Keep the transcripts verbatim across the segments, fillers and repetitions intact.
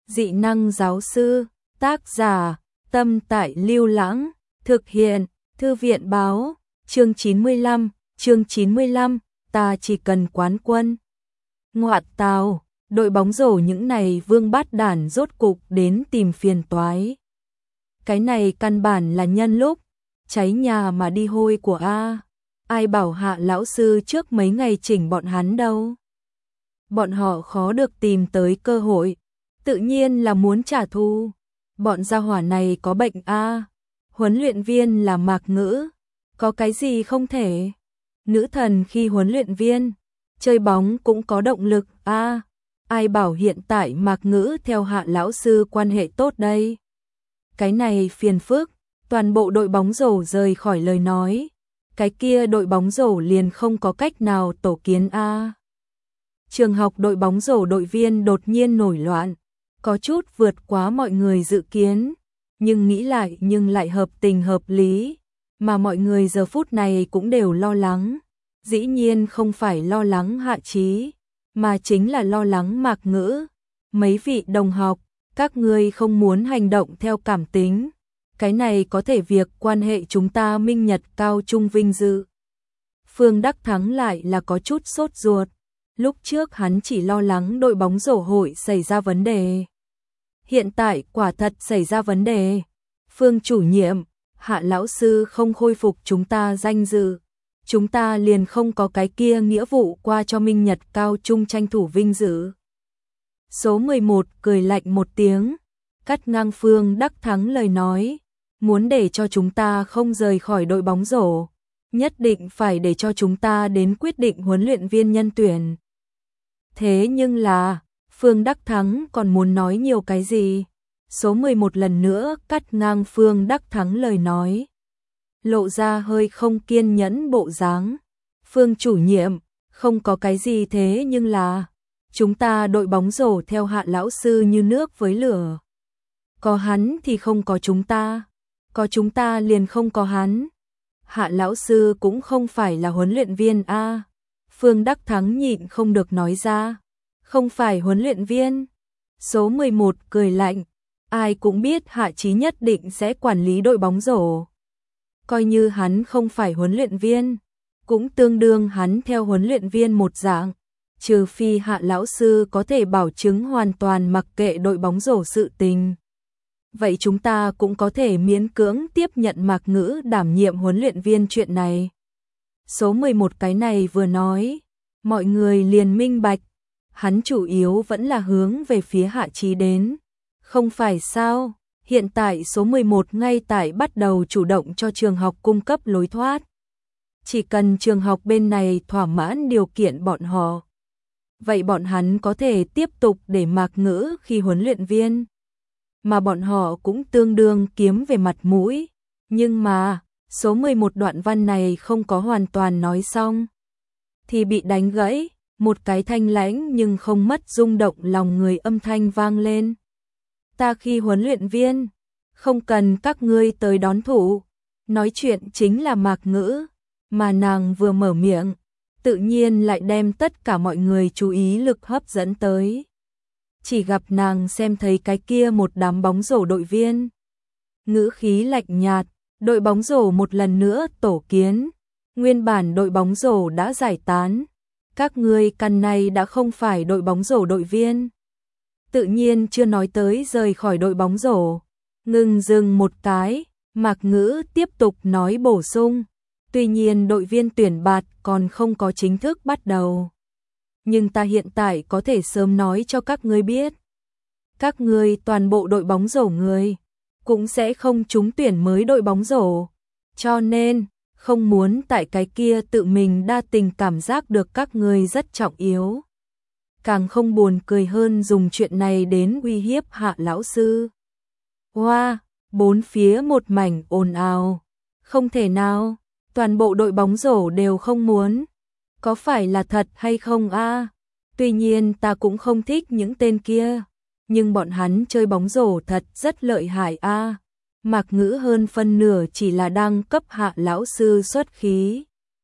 Dị năng giáo sư, tác giả, Tâm Tại Lưu Lãng, thực hiện, Thư viện báo, chương chín mươi lăm, chương chín mươi lăm, ta chỉ cần quán quân. Ngoại tào, đội bóng rổ những này vương bát đản rốt cục đến tìm phiền toái. Cái này căn bản là nhân lúc cháy nhà mà đi hôi của A. Ai bảo Hạ lão sư trước mấy ngày chỉnh bọn hắn đâu. Bọn họ khó được tìm tới cơ hội, tự nhiên là muốn trả thù. Bọn gia hỏa này có bệnh A. Huấn luyện viên là Mạc Ngữ, có cái gì không thể. Nữ thần khi huấn luyện viên, chơi bóng cũng có động lực A. Ai bảo hiện tại Mạc Ngữ theo Hạ lão sư quan hệ tốt đây. Cái này phiền phức, toàn bộ đội bóng rổ rời khỏi lời nói. Cái kia đội bóng rổ liền không có cách nào tổ kiến A. Trường học đội bóng rổ đội viên đột nhiên nổi loạn, có chút vượt quá mọi người dự kiến, nhưng nghĩ lại nhưng lại hợp tình hợp lý, mà mọi người giờ phút này cũng đều lo lắng. Dĩ nhiên không phải lo lắng Hạ Chí, mà chính là lo lắng Mạc Ngữ. Mấy vị đồng học, các ngươi không muốn hành động theo cảm tính. Cái này có thể việc quan hệ chúng ta minh nhật cao trung vinh dự. Phương Đắc Thắng lại là có chút sốt ruột. Lúc trước hắn chỉ lo lắng đội bóng rổ hội xảy ra vấn đề. Hiện tại quả thật xảy ra vấn đề. Phương chủ nhiệm, Hạ lão sư không khôi phục chúng ta danh dự. Chúng ta liền không có cái kia nghĩa vụ qua cho minh nhật cao trung tranh thủ vinh dự. Số mười một cười lạnh một tiếng, cắt ngang Phương Đắc Thắng lời nói. Muốn để cho chúng ta không rời khỏi đội bóng rổ, nhất định phải để cho chúng ta đến quyết định huấn luyện viên nhân tuyển. Thế nhưng là, Phương Đắc Thắng còn muốn nói nhiều cái gì? Số mười một lần nữa cắt ngang Phương Đắc Thắng lời nói. Lộ ra hơi không kiên nhẫn bộ dáng. Phương chủ nhiệm, không có cái gì thế nhưng là, chúng ta đội bóng rổ theo Hạ lão sư như nước với lửa. Có hắn thì không có chúng ta. Có chúng ta liền không có hắn. Hạ lão sư cũng không phải là huấn luyện viên A. Phương Đắc Thắng nhịn không được nói ra. Không phải huấn luyện viên. Số mười một cười lạnh. Ai cũng biết Hạ Chí nhất định sẽ quản lý đội bóng rổ. Coi như hắn không phải huấn luyện viên, cũng tương đương hắn theo huấn luyện viên một dạng. Trừ phi Hạ lão sư có thể bảo chứng hoàn toàn mặc kệ đội bóng rổ sự tình. Vậy chúng ta cũng có thể miễn cưỡng tiếp nhận Mạc Ngữ đảm nhiệm huấn luyện viên chuyện này. Số mười một cái này vừa nói, mọi người liền minh bạch, hắn chủ yếu vẫn là hướng về phía Hạ Chí đến. Không phải sao, hiện tại số mười một ngay tại bắt đầu chủ động cho trường học cung cấp lối thoát. Chỉ cần trường học bên này thỏa mãn điều kiện bọn họ, vậy bọn hắn có thể tiếp tục để Mạc Ngữ khi huấn luyện viên. Mà bọn họ cũng tương đương kiếm về mặt mũi. Nhưng mà, số mười một đoạn văn này không có hoàn toàn nói xong, thì bị đánh gãy, một cái thanh lãnh nhưng không mất rung động lòng người âm thanh vang lên. Ta khi huấn luyện viên, không cần các ngươi tới đón thủ. Nói chuyện chính là Mạc Ngữ, mà nàng vừa mở miệng, tự nhiên lại đem tất cả mọi người chú ý lực hấp dẫn tới. Chỉ gặp nàng xem thấy cái kia một đám bóng rổ đội viên. Ngữ khí lạnh nhạt, đội bóng rổ một lần nữa tổ kiến. Nguyên bản đội bóng rổ đã giải tán. Các ngươi căn này đã không phải đội bóng rổ đội viên. Tự nhiên chưa nói tới rời khỏi đội bóng rổ. Ngừng dừng một cái, Mạc Ngữ tiếp tục nói bổ sung. Tuy nhiên đội viên tuyển bạt còn không có chính thức bắt đầu. Nhưng ta hiện tại có thể sớm nói cho các ngươi biết. Các ngươi toàn bộ đội bóng rổ người cũng sẽ không trúng tuyển mới đội bóng rổ. Cho nên, không muốn tại cái kia tự mình đa tình cảm giác được các ngươi rất trọng yếu. Càng không buồn cười hơn dùng chuyện này đến uy hiếp Hạ lão sư. Hoa, wow, bốn phía một mảnh ồn ào. Không thể nào, toàn bộ đội bóng rổ đều không muốn. Có phải là thật hay không a? À? Tuy nhiên ta cũng không thích những tên kia, nhưng bọn hắn chơi bóng rổ thật rất lợi hại a. À? Mạc Ngữ hơn phân nửa chỉ là đang cấp Hạ lão sư xuất khí.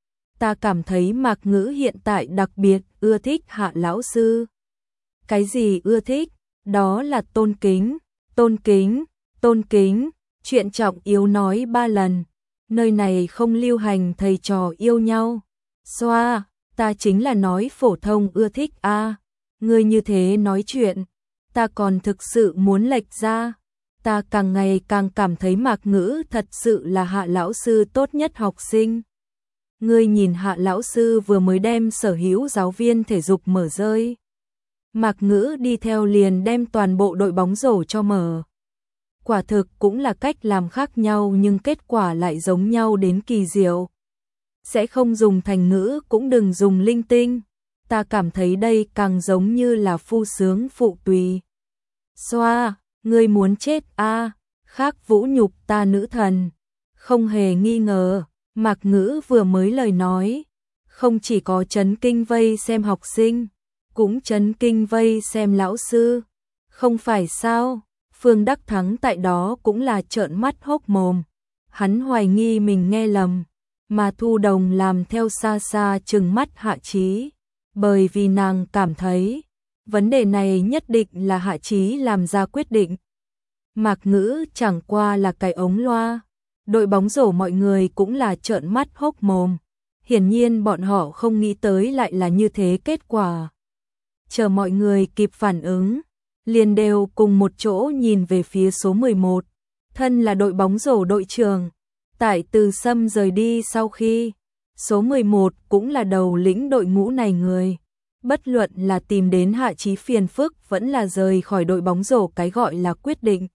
Ta cảm thấy Mạc Ngữ hiện tại đặc biệt ưa thích Hạ lão sư. Cái gì ưa thích? đó là tôn kính, tôn kính, tôn kính, chuyện trọng yếu nói ba lần, nơi này không lưu hành thầy trò yêu nhau. Xoa, ta chính là nói phổ thông ưa thích a. À, ngươi như thế nói chuyện, ta còn thực sự muốn lệch ra. Ta càng ngày càng cảm thấy Mạc Ngữ thật sự là Hạ lão sư tốt nhất học sinh. Ngươi nhìn Hạ lão sư vừa mới đem sở hữu giáo viên thể dục mở rơi. Mạc Ngữ đi theo liền đem toàn bộ đội bóng rổ cho mở. Quả thực cũng là cách làm khác nhau nhưng kết quả lại giống nhau đến kỳ diệu. Sẽ không dùng thành ngữ cũng đừng dùng linh tinh. Ta cảm thấy đây càng giống như là phu sướng phụ tùy. Xoa, ngươi muốn chết a, à, khác vũ nhục ta nữ thần. Không hề nghi ngờ, Mạc Ngữ vừa mới lời nói, không chỉ có chấn kinh vây xem học sinh, cũng chấn kinh vây xem lão sư. Không phải sao? Phương Đắc Thắng tại đó cũng là trợn mắt hốc mồm. Hắn hoài nghi mình nghe lầm, mà Thu Đồng làm theo xa xa trừng mắt Hạ Chí, bởi vì nàng cảm thấy vấn đề này nhất định là Hạ Chí làm ra quyết định. Mạc Ngữ chẳng qua là cái ống loa. Đội bóng rổ mọi người cũng là trợn mắt hốc mồm. Hiển nhiên bọn họ không nghĩ tới lại là như thế kết quả. Chờ mọi người kịp phản ứng, liền đều cùng một chỗ nhìn về phía số mười một. Thân là đội bóng rổ đội trưởng, tại Từ Sâm rời đi sau khi, số mười một cũng là đầu lĩnh đội ngũ này người. Bất luận là tìm đến Hạ Chí phiền phức vẫn là rời khỏi đội bóng rổ cái gọi là quyết định,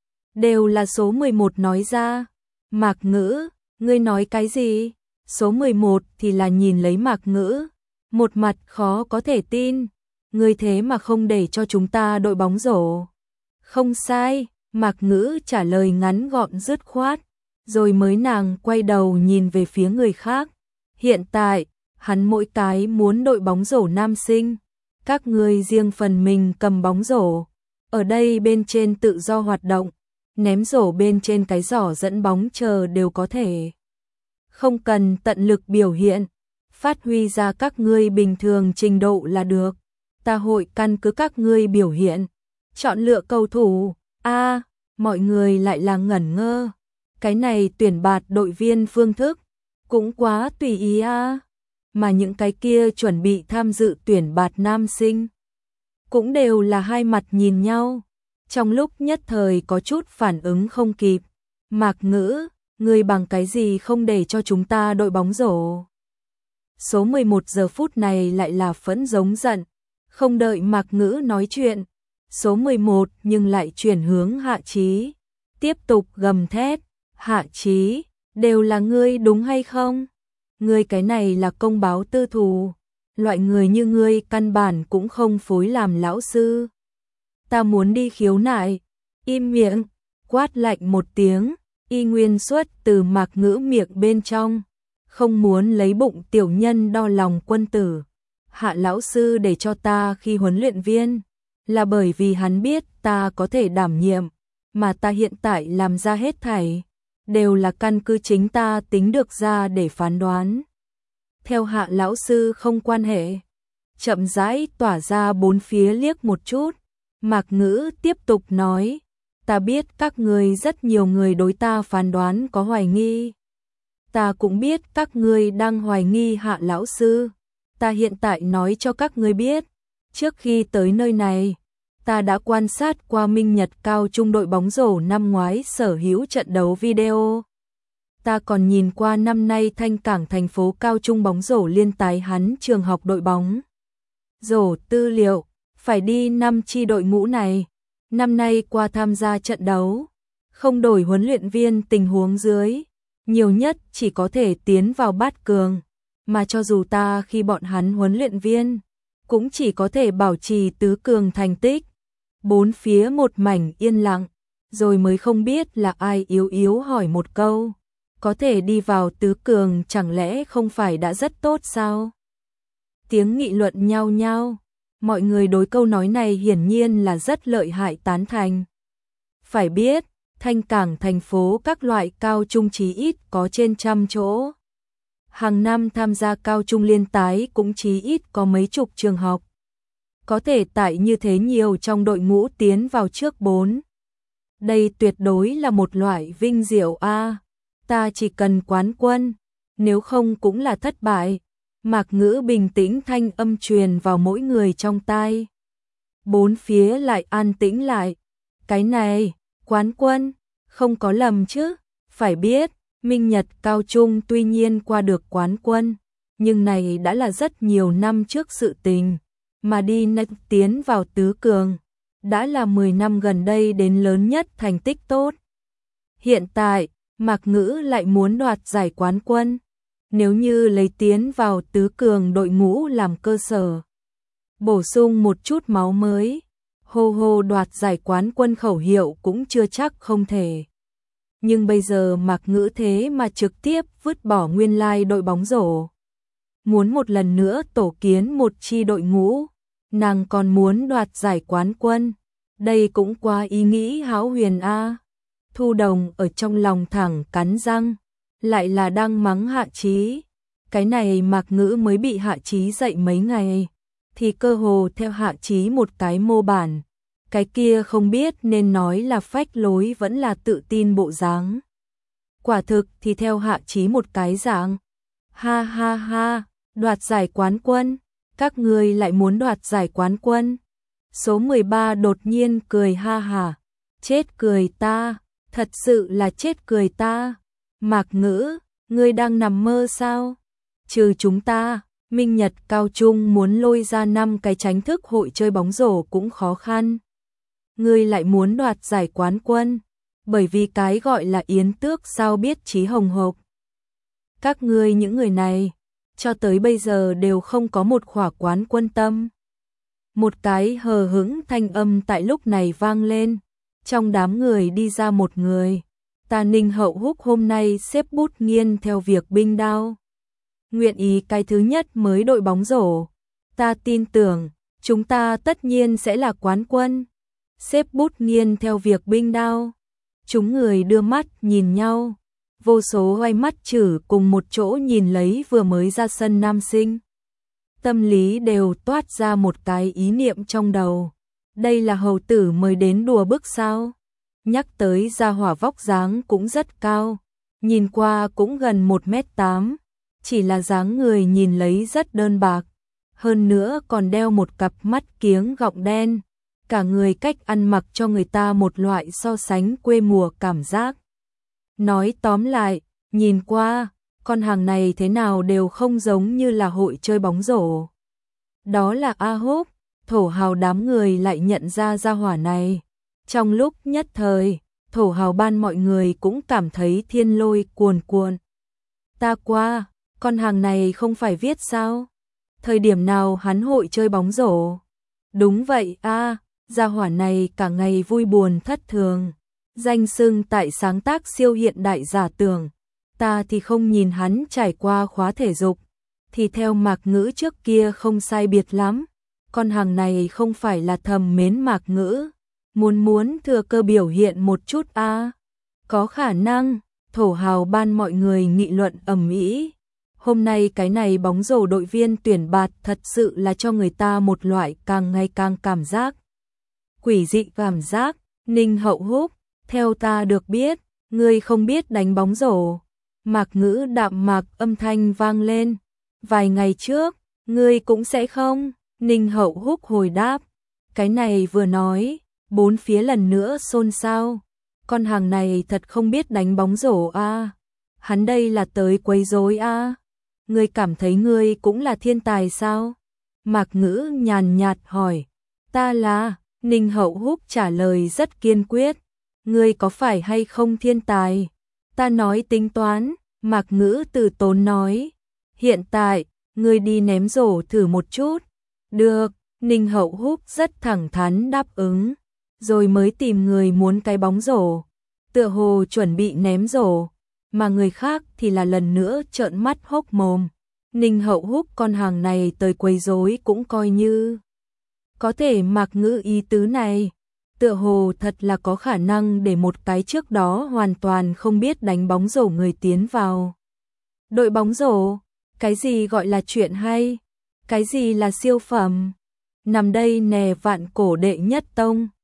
đều là số mười một nói ra. Mạc Ngữ, ngươi nói cái gì? Số mười một thì là nhìn lấy Mạc Ngữ, một mặt khó có thể tin. Ngươi thế mà không để cho chúng ta đội bóng rổ. Không sai, Mạc Ngữ trả lời ngắn gọn dứt khoát, rồi mới nàng quay đầu nhìn về phía người khác. Hiện tại, hắn mỗi cái muốn đội bóng rổ nam sinh, các ngươi riêng phần mình cầm bóng rổ, ở đây bên trên tự do hoạt động, ném rổ bên trên cái giỏ dẫn bóng chờ đều có thể. Không cần tận lực biểu hiện, phát huy ra các ngươi bình thường trình độ là được. Ta hội căn cứ các ngươi biểu hiện, chọn lựa cầu thủ. A, à, mọi người lại là ngẩn ngơ. Cái này tuyển bạt đội viên phương thức, cũng quá tùy ý a. À. Mà những cái kia chuẩn bị tham dự tuyển bạt nam sinh, cũng đều là hai mặt nhìn nhau. Trong lúc nhất thời có chút phản ứng không kịp. Mạc Ngữ, ngươi bằng cái gì không để cho chúng ta đội bóng rổ? Số mười một giờ phút này lại là phẫn giống giận. Không đợi Mạc Ngữ nói chuyện, số mười một nhưng lại chuyển hướng Hạ Chí, tiếp tục gầm thét. Hạ Chí, đều là ngươi đúng hay không? Ngươi cái này là công báo tư thù. Loại người như ngươi căn bản cũng không phối làm lão sư. Ta muốn đi khiếu nại. Im miệng, quát lạnh một tiếng, y nguyên xuất từ Mạc Ngữ miệng bên trong. Không muốn lấy bụng tiểu nhân đo lòng quân tử. Hạ lão sư để cho ta khi huấn luyện viên, là bởi vì hắn biết ta có thể đảm nhiệm, mà ta hiện tại làm ra hết thảy, đều là căn cứ chính ta tính được ra để phán đoán. Theo Hạ lão sư không quan hệ. Chậm rãi tỏa ra bốn phía liếc một chút, Mạc Ngữ tiếp tục nói, ta biết các ngươi rất nhiều người đối ta phán đoán có hoài nghi. Ta cũng biết các ngươi đang hoài nghi Hạ lão sư. Ta hiện tại nói cho các ngươi biết, trước khi tới nơi này, ta đã quan sát qua Minh Nhật cao trung đội bóng rổ năm ngoái sở hữu trận đấu video. Ta còn nhìn qua năm nay Thanh Cảng thành phố cao trung bóng rổ liên tái hắn trường học đội bóng rổ tư liệu, phải đi năm chi đội ngũ này, năm nay qua tham gia trận đấu, không đổi huấn luyện viên tình huống dưới, nhiều nhất chỉ có thể tiến vào bát cường. Mà cho dù ta khi bọn hắn huấn luyện viên, cũng chỉ có thể bảo trì tứ cường thành tích. Bốn phía một mảnh yên lặng, rồi mới không biết là ai yếu yếu hỏi một câu. Có thể đi vào tứ cường chẳng lẽ không phải đã rất tốt sao? Tiếng nghị luận nhao nhao, mọi người đối câu nói này hiển nhiên là rất lợi hại tán thành. Phải biết, Thanh Cảng thành phố các loại cao trung chí ít có trên trăm chỗ. Hàng năm tham gia cao trung liên tái cũng chí ít có mấy chục trường học. có thể tại như thế nhiều trong đội ngũ tiến vào trước bốn. Đây tuyệt đối là một loại vinh diệu a. Ta chỉ cần quán quân, nếu không cũng là thất bại. Mạc Ngữ bình tĩnh thanh âm truyền vào mỗi người trong tai. Bốn phía lại an tĩnh lại. Cái này, quán quân, không có lầm chứ? Phải biết, Minh Nhật Cao Trung tuy nhiên qua được quán quân, nhưng này đã là rất nhiều năm trước sự tình, mà đi tiến vào tứ cường, đã là mười năm gần đây đến lớn nhất thành tích tốt. Hiện tại, Mạc Ngữ lại muốn đoạt giải quán quân, nếu như lấy tiến vào tứ cường đội ngũ làm cơ sở, bổ sung một chút máu mới, hô hô đoạt giải quán quân khẩu hiệu cũng chưa chắc không thể. Nhưng bây giờ Mạc Ngữ thế mà trực tiếp vứt bỏ nguyên lai đội bóng rổ. Muốn một lần nữa tổ kiến một chi đội ngũ, nàng còn muốn đoạt giải quán quân. Đây cũng quá ý nghĩ hão huyền a. Thu Đồng ở trong lòng thẳng cắn răng, lại là đang mắng Hạ Chí. Cái này Mạc Ngữ mới bị Hạ Chí dạy mấy ngày, thì cơ hồ theo Hạ Chí một cái mô bản. Cái kia không biết nên nói là phách lối vẫn là tự tin bộ dáng. Quả thực thì theo Hạ Chí một cái dạng. Ha ha ha, đoạt giải quán quân, các ngươi lại muốn đoạt giải quán quân. Số mười ba đột nhiên cười ha ha, chết cười ta, thật sự là chết cười ta. Mạc Ngữ, ngươi đang nằm mơ sao? Trừ chúng ta, Minh Nhật Cao Trung muốn lôi ra năm cái tránh thức hội chơi bóng rổ cũng khó khăn. Ngươi lại muốn đoạt giải quán quân, bởi vì cái gọi là yến tước sao biết chí hồng hộc. Các ngươi những người này, cho tới bây giờ đều không có một khỏa quán quân tâm. Một cái hờ hững thanh âm tại lúc này vang lên, trong đám người đi ra một người. Ta Ninh Hậu Húc hôm nay xếp bút nghiên theo việc binh đao. Nguyện ý cái thứ nhất mới đội bóng rổ. Ta tin tưởng, chúng ta tất nhiên sẽ là quán quân. Xếp bút nghiên theo việc binh đao. Chúng người đưa mắt nhìn nhau. Vô số hoài mắt chử cùng một chỗ nhìn lấy vừa mới ra sân nam sinh. Tâm lý đều toát ra một cái ý niệm trong đầu. Đây là hầu tử mới đến đùa bức sao? Nhắc tới gia hỏa vóc dáng cũng rất cao. Nhìn qua cũng gần một mét tám. Chỉ là dáng người nhìn lấy rất đơn bạc. Hơn nữa còn đeo một cặp mắt kiếng gọng đen. Cả người cách ăn mặc cho người ta một loại so sánh quê mùa cảm giác. Nói tóm lại, nhìn qua, con hàng này thế nào đều không giống như là hội chơi bóng rổ. Đó là A Húc, thổ hào đám người lại nhận ra gia hỏa này. Trong lúc nhất thời, thổ hào ban mọi người cũng cảm thấy thiên lôi cuồn cuộn. Ta qua, con hàng này không phải viết sao? Thời điểm nào hắn hội chơi bóng rổ? Đúng vậy a, gia hỏa này cả ngày vui buồn thất thường. Danh xưng tại sáng tác siêu hiện đại giả tưởng. Ta thì không nhìn hắn trải qua khóa thể dục. Thì theo Mạc Ngữ trước kia không sai biệt lắm. Con hàng này không phải là thầm mến Mạc Ngữ. Muốn muốn thừa cơ biểu hiện một chút a à. Có khả năng, thổ hào ban mọi người nghị luận ầm ĩ. Hôm nay cái này bóng rổ đội viên tuyển bạt thật sự là cho người ta một loại càng ngày càng cảm giác. Quỷ dị cảm giác, Ninh Hậu Húc, theo ta được biết, ngươi không biết đánh bóng rổ. Mạc Ngữ đạm mạc âm thanh vang lên. Vài ngày trước, ngươi cũng sẽ không? Ninh Hậu Húc hồi đáp. Cái này vừa nói, bốn phía lần nữa xôn xao. Con hàng này thật không biết đánh bóng rổ a. À. Hắn đây là tới quấy rối a. À. Ngươi cảm thấy ngươi cũng là thiên tài sao? Mạc Ngữ nhàn nhạt hỏi. Ta là, Ninh Hậu Húc trả lời rất kiên quyết. Ngươi có phải hay không thiên tài? Ta nói tính toán, Mạc Ngữ từ tốn nói. Hiện tại, ngươi đi ném rổ thử một chút. Được, Ninh Hậu Húc rất thẳng thắn đáp ứng. Rồi mới tìm người muốn cái bóng rổ. Tựa hồ chuẩn bị ném rổ. Mà người khác thì là lần nữa trợn mắt hốc mồm. Ninh Hậu Húc con hàng này tới quấy rối cũng coi như. Có thể Mạc Ngữ ý tứ này. Tựa hồ thật là có khả năng để một cái trước đó hoàn toàn không biết đánh bóng rổ người tiến vào. Đội bóng rổ, cái gì gọi là chuyện hay? Cái gì là siêu phẩm? nằm đây nè vạn cổ đệ nhất tông.